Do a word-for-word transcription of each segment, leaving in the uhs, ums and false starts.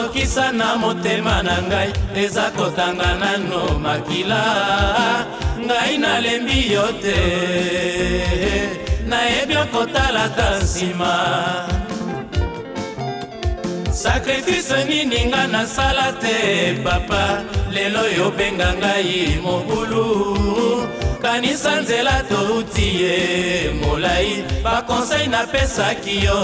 ozokisa na motema na ngai eza kotanga nano makila ngai nalembi yo te nayebi okotalaka nsima sakrifise nini nga nasala te papa lelo yobenga ngai mobulu kanisa nzela touti ye molai bakonsei napesaki yo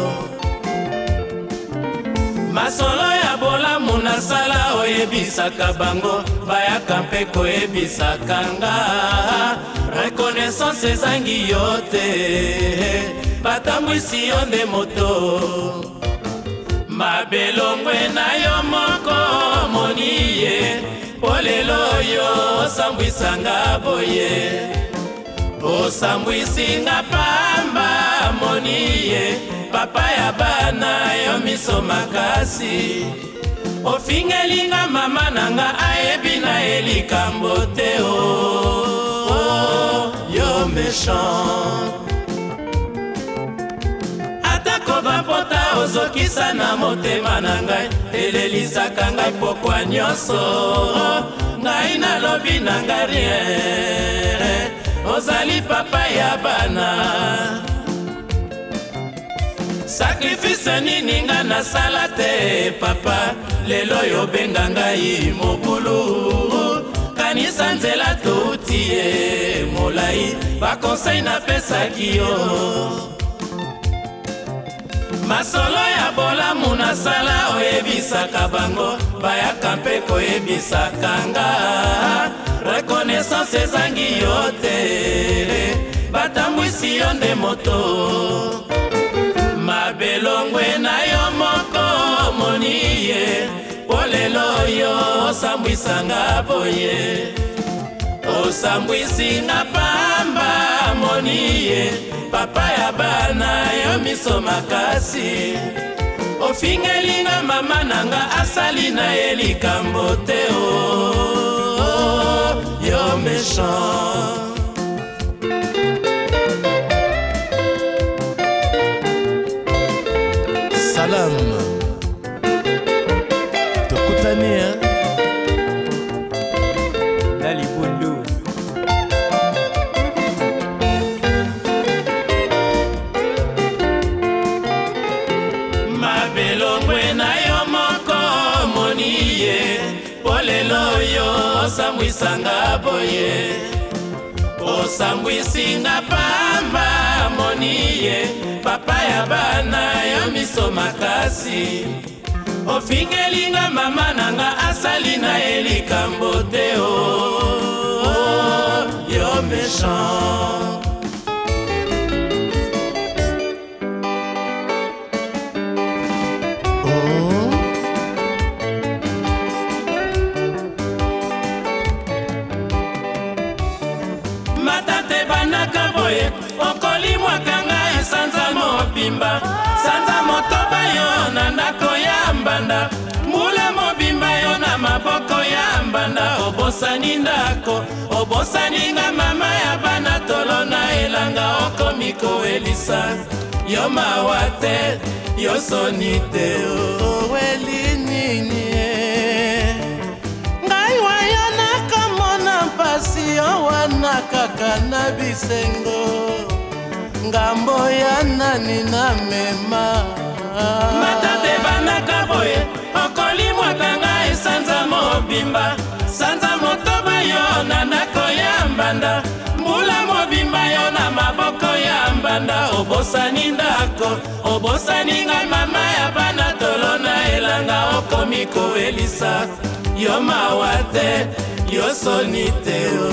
masolo ya bolamu nasala oyebisaka bango bayaka mpe koyebisaka nga reconnaissance ezangi yo te batambwisi yo nde moto mabelongwe na yo moko moni ye po lelo yo osambwisanga boye osambwisinga pamba moni ye papa ya bana yo miso makasi ofingelinga mama nanga ayebi na ye likambo te o oh, oh, yo méchant atako bampota ozokisa na motema na ngai elelisaka ngai pokwa nyonso ngai nalobi na ngai rien ozali papa ya bana sakrifise nini nga nasala te papa lelo yobenga ngai mobulu kanisa nzela touti ye molai bakonsei napesaki yo masolo ya bolamu nasala oyebisaka bango bayaka mpe koyebisaka nga reconnaissance ezangi yo te batambwisi yo nde moto mabelongwe na yo moko moni ye po lelo yo osambwisanga boye osambwisinga pamba moni ye papa ya bana yo miso makasi ofingelinga mama nanga asali na ye likambo te o oh, oh, yo méchant salam tokutani hein Lali Bundu mabelongwe na yo moko moni ye po lelo yo osambwisanga boye osambwisinga pamba moni ye papa ya bana yo miso makasi ofingelinga mama nanga asali na ye likambo te o oh, oh, yo méchant okolimwaka ngai sanza mobimba sanza motoba yo na ndako ya mbanda mbula mobimba yo na maboko ya mbanda obosani ndako obosaninga mama ya bana tolo na elanga okomi koelisa yo mawa te yo soni te oweli nini ngai wayo nakomona mpasi yo wana kaka na bisengo ngambo ya nani na mema matate banaka boye okolimwaka ngai sanza mobimba sanza motoba yo na ndako ya mbanda mbula mobimba yo na maboko ya mbanda obosani ndako obosani ngai mama ya bana tolo na elanga okomi koelisa yo mawa te yo soni te o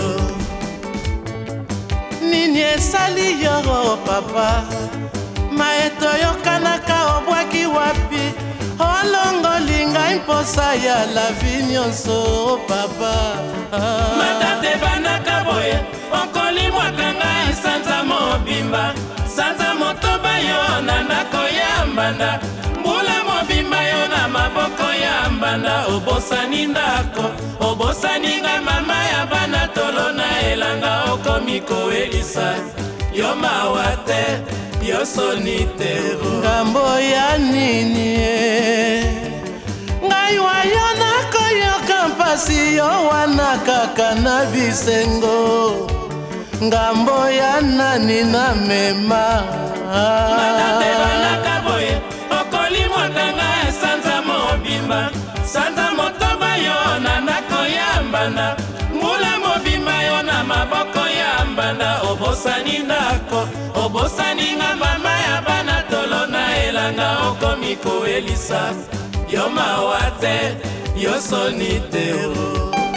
nini esali yo papa maeto yokanaka obwaki wapi olongoli ngai mposa ya lavi nyonso papa matate banaka boye okolimwaka ngai sanza mobimba sanza motoba yo na ndako ya mbanda mbula mobimba yo na maboko ya mbanda obosani ndako obosani ngai mama ya bana tolo na elanga okomi koelisa yo mawa te yo soni te ngambo ya nini ngai wa yo nakoyoka mpasi yo wana kaka na bisengo ngambo ya nani na mema matate banaka boye okolimwakanga esanza mobimba sanza motoba yo na ndako ya mbanda ngula mobimba yo na maboko ya mbanda obosani ndako obosani nga mama ya bana tolo na elanga okomi koelisa yo mawa te yo soni te.